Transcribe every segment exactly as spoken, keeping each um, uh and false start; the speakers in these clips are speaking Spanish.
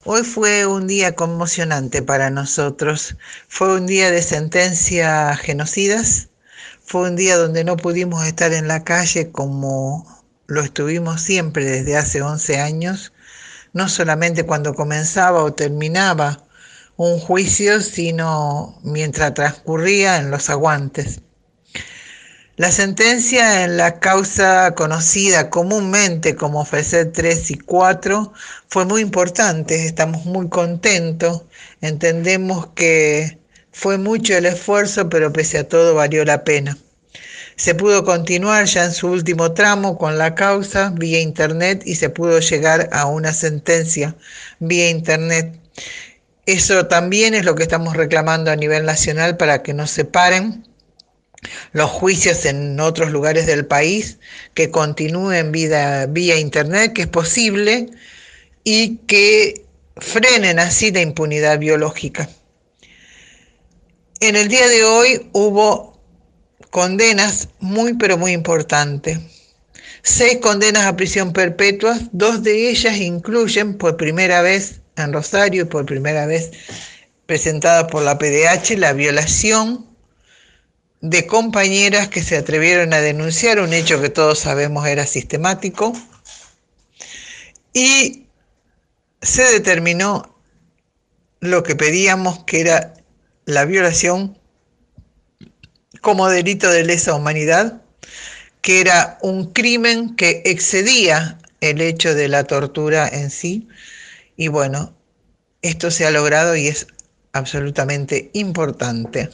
Hoy fue un día conmocionante para nosotros. Fue un día de sentencia a genocidas. Fue un día donde no pudimos estar en la calle como lo estuvimos siempre desde hace once años, no solamente cuando comenzaba o terminaba un juicio, sino mientras transcurría en los aguantes. La sentencia en la causa conocida comúnmente como FESED tres y cuatro fue muy importante, estamos muy contentos, entendemos que fue mucho el esfuerzo, pero pese a todo valió la pena. Se pudo continuar ya en su último tramo con la causa vía internet y se pudo llegar a una sentencia vía internet. Eso también es lo que estamos reclamando a nivel nacional para que nos separen los juicios en otros lugares del país, que continúen vía, vía internet, que es posible, y que frenen así la impunidad biológica. En el día de hoy hubo condenas muy pero muy importantes. Seis condenas a prisión perpetua, dos de ellas incluyen por primera vez en Rosario y por primera vez presentada por la P D H la violación de compañeras que se atrevieron a denunciar un hecho que todos sabemos era sistemático, y se determinó lo que pedíamos, que era la violación como delito de lesa humanidad, que era un crimen que excedía el hecho de la tortura en sí, y bueno, esto se ha logrado y es absolutamente importante.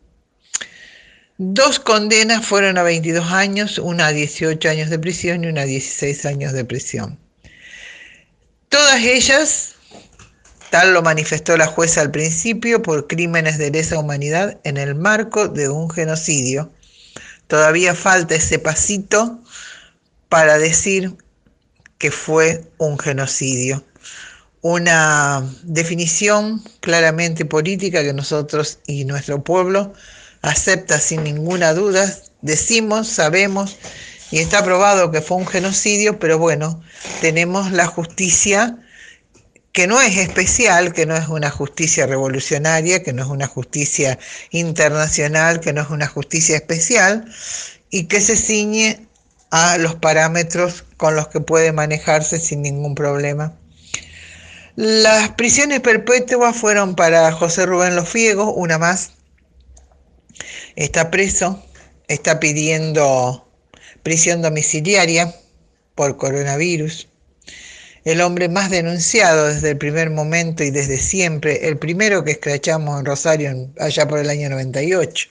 Dos condenas fueron a veintidós años, una a dieciocho años de prisión y una a dieciséis años de prisión. Todas ellas, tal lo manifestó la jueza al principio, por crímenes de lesa humanidad en el marco de un genocidio. Todavía falta ese pasito para decir que fue un genocidio. Una definición claramente política que nosotros y nuestro pueblo acepta sin ninguna duda. Decimos, sabemos y está probado que fue un genocidio, pero bueno, tenemos la justicia que no es especial, que no es una justicia revolucionaria, que no es una justicia internacional, que no es una justicia especial, y que se ciñe a los parámetros con los que puede manejarse sin ningún problema. Las prisiones perpetuas fueron para José Rubén Lofiego, una más. Está preso, está pidiendo prisión domiciliaria por coronavirus. El hombre más denunciado desde el primer momento y desde siempre, el primero que escrachamos en Rosario allá por el año noventa y ocho.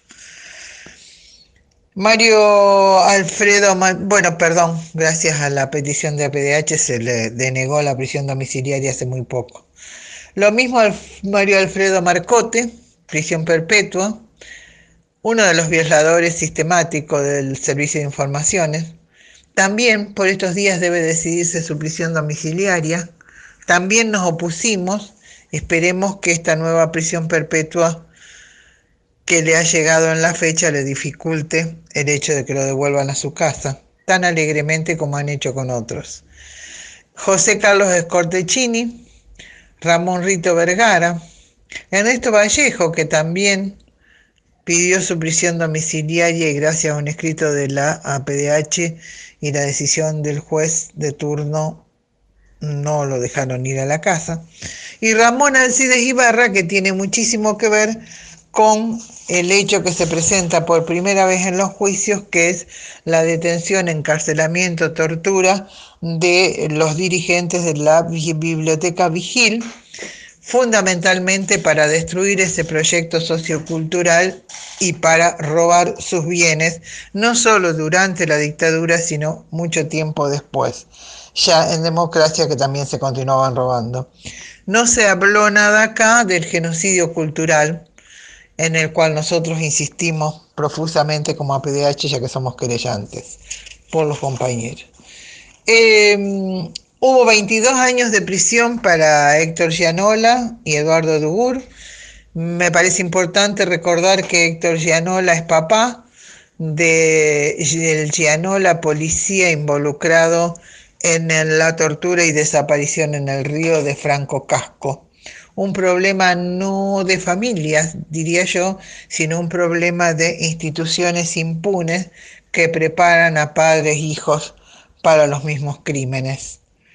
Mario Alfredo, bueno, perdón, gracias a la petición de A P D H se le denegó la prisión domiciliaria hace muy poco. Lo mismo al Mario Alfredo Marcote, prisión perpetua, uno de los violadores sistemáticos del Servicio de Informaciones. También por estos días debe decidirse su prisión domiciliaria. También nos opusimos, esperemos que esta nueva prisión perpetua que le ha llegado en la fecha le dificulte el hecho de que lo devuelvan a su casa, tan alegremente como han hecho con otros. José Carlos Escortechini, Ramón Rito Vergara, Ernesto Vallejo, que también pidió su prisión domiciliaria y gracias a un escrito de la A P D H y la decisión del juez de turno no lo dejaron ir a la casa. Y Ramón Alcides Ibarra, que tiene muchísimo que ver con el hecho que se presenta por primera vez en los juicios, que es la detención, encarcelamiento, tortura de los dirigentes de la Biblioteca Vigil, fundamentalmente para destruir ese proyecto sociocultural y para robar sus bienes, no solo durante la dictadura, sino mucho tiempo después, ya en democracia, que también se continuaban robando. No se habló nada acá del genocidio cultural, en el cual nosotros insistimos profusamente como A P D H, ya que somos querellantes por los compañeros. Eh, hubo veintidós años de prisión para Héctor Gianola y Eduardo Dugur. Me parece importante recordar que Héctor Gianola es papá de, del Gianola, policía involucrado en el- la tortura y desaparición en el río de Franco Casco. Un problema no de familias, diría yo, sino un problema de instituciones impunes que preparan a padres e hijos para los mismos crímenes.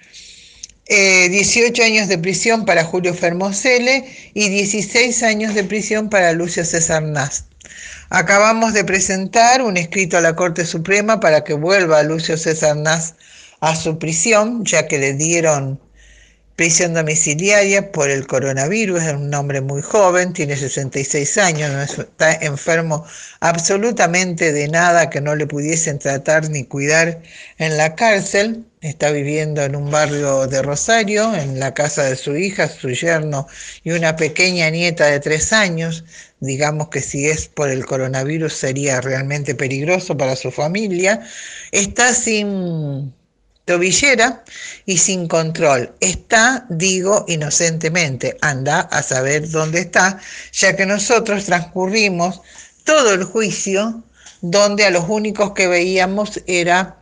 Eh, dieciocho años de prisión para Julio Fermoselle y dieciséis años de prisión para Lucio César Nast. Acabamos de presentar un escrito a la Corte Suprema para que vuelva a Lucio César Nast a su prisión, ya que le dieron prisión domiciliaria por el coronavirus. Es un hombre muy joven, tiene sesenta y seis años, no está enfermo absolutamente de nada que no le pudiesen tratar ni cuidar en la cárcel. Está viviendo en un barrio de Rosario, en la casa de su hija, su yerno y una pequeña nieta de tres años. Digamos que si es por el coronavirus sería realmente peligroso para su familia. Está sin tobillera y sin control. Está, digo, inocentemente. Anda a saber dónde está, ya que nosotros transcurrimos todo el juicio donde a los únicos que veíamos era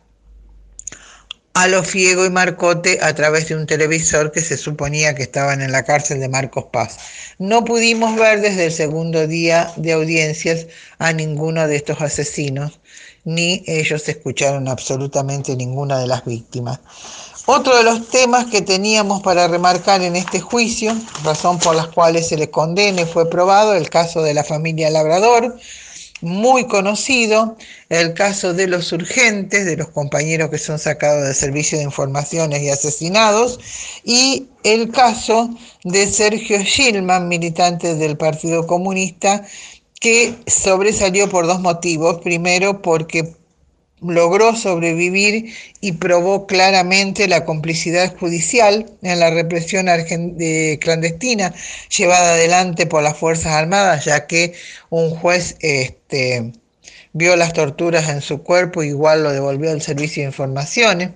a los Fiego y Marcote a través de un televisor que se suponía que estaban en la cárcel de Marcos Paz. No pudimos ver desde el segundo día de audiencias a ninguno de estos asesinos, ni ellos escucharon absolutamente ninguna de las víctimas. Otro de los temas que teníamos para remarcar en este juicio, razón por las cuales se les condena y fue probado, el caso de la familia Labrador, muy conocido, el caso de los urgentes, de los compañeros que son sacados del servicio de informaciones y asesinados, y el caso de Sergio Gilman, militante del Partido Comunista, que sobresalió por dos motivos. Primero, porque logró sobrevivir y probó claramente la complicidad judicial en la represión clandestina llevada adelante por las Fuerzas Armadas, ya que un juez este, vio las torturas en su cuerpo, igual lo devolvió al Servicio de Informaciones.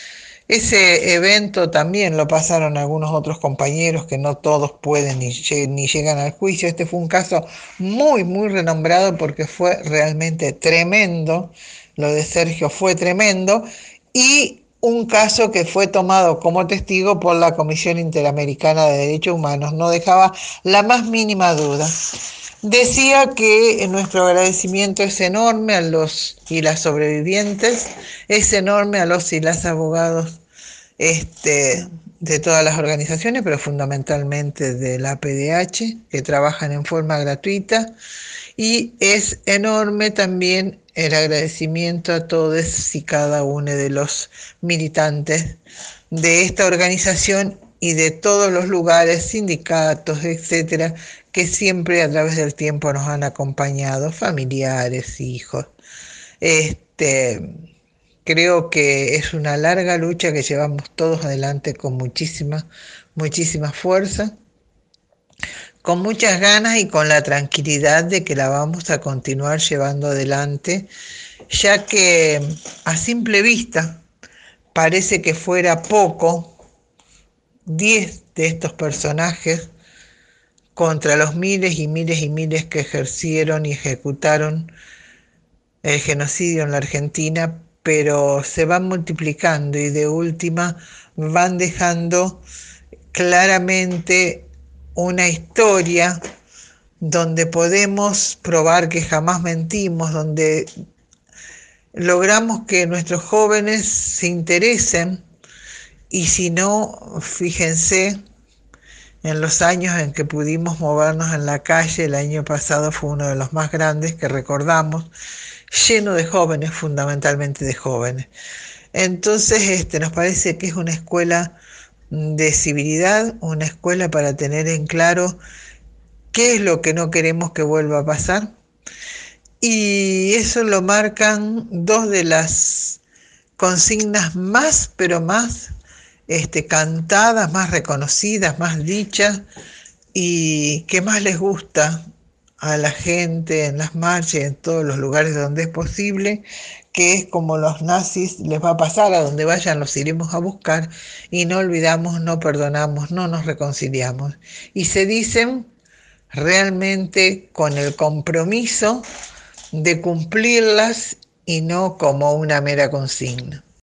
Ese evento también lo pasaron algunos otros compañeros que no todos pueden ni, ni llegan al juicio. Este fue un caso muy, muy renombrado porque fue realmente tremendo. Lo de Sergio fue tremendo y un caso que fue tomado como testigo por la Comisión Interamericana de Derechos Humanos. No dejaba la más mínima duda. Decía que nuestro agradecimiento es enorme a los y las sobrevivientes, es enorme a los y las abogados este, de todas las organizaciones, pero fundamentalmente de la A P D H, que trabajan en forma gratuita, y es enorme también el agradecimiento a todos y cada uno de los militantes de esta organización y de todos los lugares, sindicatos, etcétera, que siempre a través del tiempo nos han acompañado, familiares, hijos. Este, creo que es una larga lucha que llevamos todos adelante con muchísima, muchísima fuerza, con muchas ganas y con la tranquilidad de que la vamos a continuar llevando adelante, ya que a simple vista parece que fuera poco diez de estos personajes contra los miles y miles y miles que ejercieron y ejecutaron el genocidio en la Argentina, pero se van multiplicando y de última van dejando claramente una historia donde podemos probar que jamás mentimos, donde logramos que nuestros jóvenes se interesen, y si no, fíjense, en los años en que pudimos movernos en la calle, el año pasado fue uno de los más grandes que recordamos, lleno de jóvenes, fundamentalmente de jóvenes. Entonces, este, nos parece que es una escuela de civilidad, una escuela para tener en claro qué es lo que no queremos que vuelva a pasar. Y eso lo marcan dos de las consignas más, pero más este, cantadas, más reconocidas, más dichas, y que más les gusta a la gente en las marchas, en todos los lugares donde es posible, que es como los nazis les va a pasar, a donde vayan los iremos a buscar, y no olvidamos, no perdonamos, no nos reconciliamos. Y se dicen realmente con el compromiso de cumplirlas y no como una mera consigna.